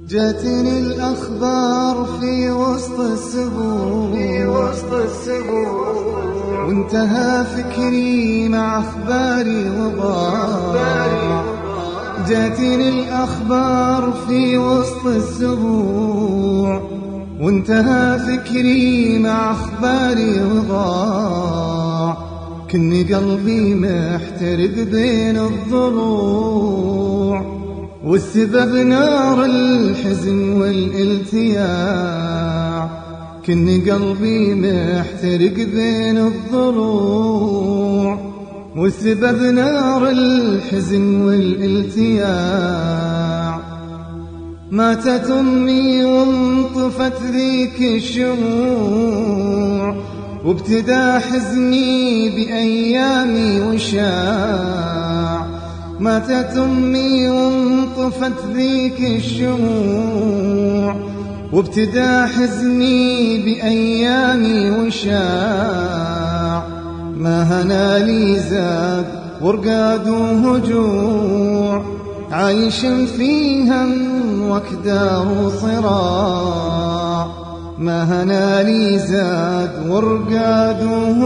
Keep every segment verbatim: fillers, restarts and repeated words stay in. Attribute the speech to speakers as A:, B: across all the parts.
A: جاتني الأخبار في وسط السبوع
B: في وسط السبوع
A: وانتهى فكري مع أخباري وضاع. جاتني الأخبار في وسط السبوع وانتهى فكري مع أخباري وضاع. كني قلبي محترق بين الضلوع والسبب نار الحزن والالتياع. كني قلبي محترق بين الضلوع والسبب نار الحزن والالتياع. ماتت أمي وانطفت ذيك الشموع وابتدى حزني بأيامي وشاع. ماتت أمي وانطفت ذيك الشموع وابتدى حزني بأيامي وشاع. ما هنا لي زاد ورقاد وهجوع عايش في هم وكدار وصراع. ما هنا لي زاد ورقاد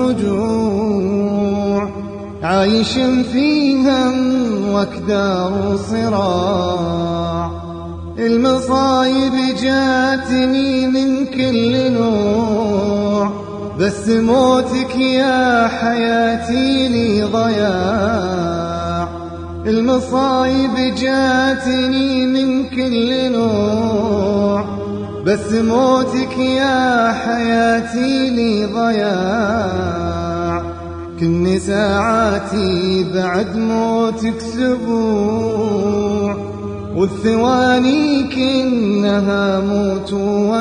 A: وهجوع عايش في هم وكدار وصراع. المصايب جاتني من كل نوع بس موتك يا حياتي لي ضياع. المصايب جاتني من كل نوع بس موتك يا حياتي لي ضياع. كني ساعاتي بعد موتك سبوع والثواني كنها موت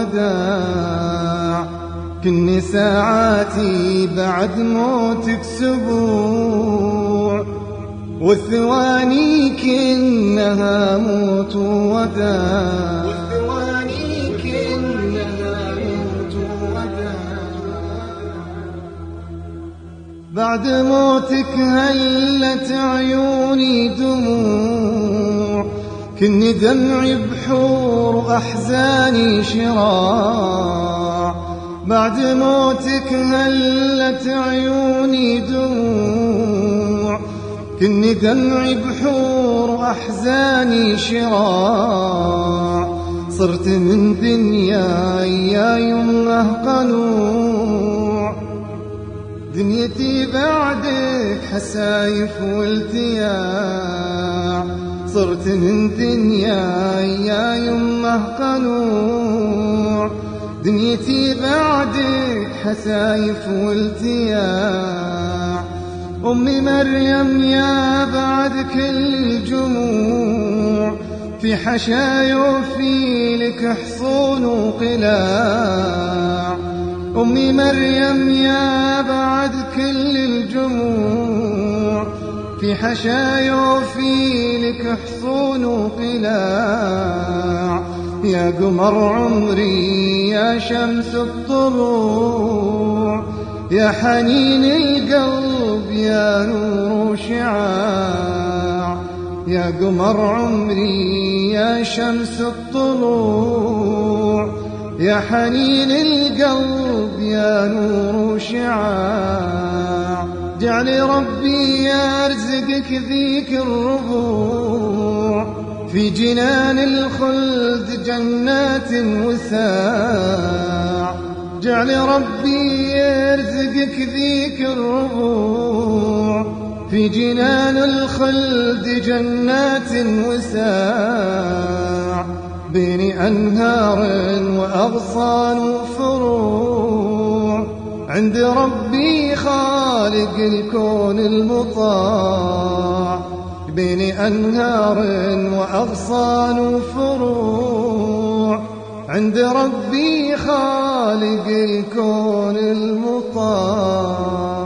A: وداع. كني ساعاتي بعد موتك سبوع والثواني كنها موت وداع. والثواني كنها موت وداع. بعد موتك هلت عيوني دموع كني دمعي بحور وأحزاني شراع. بعد موتك هلت عيوني دموع كني دمعي بحور وأحزاني شراع. صرت من دنياي يا يمه قنوع دنيتي بعدك حسايف والتياع. صرت من دنياي يا يمه قنوع دنيتي بعدك حسايف والتياع. أمي مريم يا بعد كل الجموع في حشايا وفي لك حصون وقلاع. أمي مريم يا بعد كل الجموع في حشايا وفي لك حصون وقلاع. يا قمر عمري يا شمس الطلوع يا حنين القلب يا نور شعاع. يا قمر عمري يا شمس الطلوع يا حنين القلب يا نور شعاع. جعل ربي يرزقك ذيك الربوع في جنان الخلد جنات وساع. جعل ربي يرزقك ذيك الربوع في جنان الخلد جنات وساع. بين أنهار وأغصان وفروع عند ربي خالق الكون المطاع. بين أنهار وأغصان وفروع عند ربي خالق الكون المطاع.